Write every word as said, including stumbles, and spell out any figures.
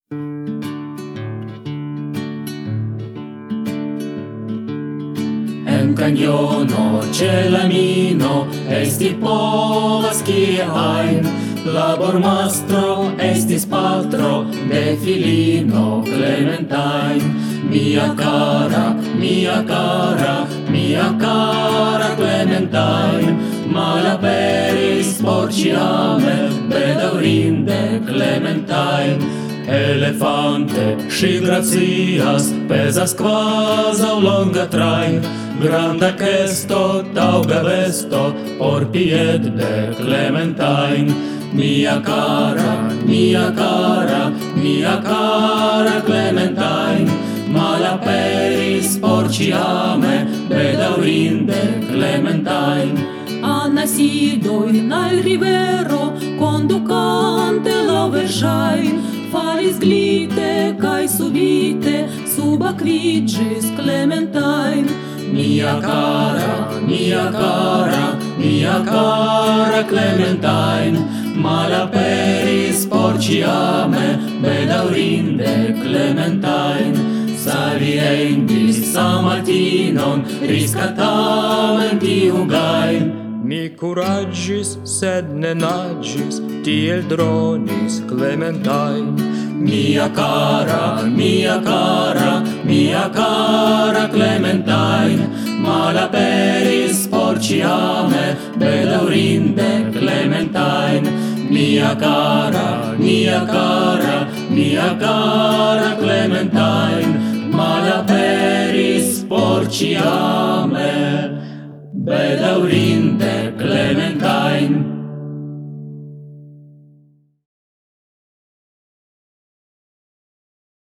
En canjono celamino esti povas kie ajn, labormastro estis patro de filino Clementine. Mia cara, mia cara, mia cara Clementine, malaperis por ciame, bedaŭrinde Clementine. Elefante si gracias, pesas kvazaŭ longa trajn, granda kesto, taŭga vesto, por piedde Clementine. Mia cara, mia cara, mia cara Clementine, malaperis por ciame, bedaŭrinde Clementine. Anasidojn al rivero, conducante la verŝajn, falis glite kaj subite subakviĝis Clementine. Mia cara, mia cara, mia cara Clementine, malaperis por ciame, bedaŭrinde Clementine. Saliendis samatinon, riscatamen tiu gajn. Mi kuraĝis, sed ne naĝis, tiel dronis Clementine. Mia cara, mia cara, mia cara Clementine, malaperis por ciame, bedaŭrinde Clementine. Mia cara, mia cara, mia cara Clementine, malaperis por ciame, bedaŭrinde Clementine.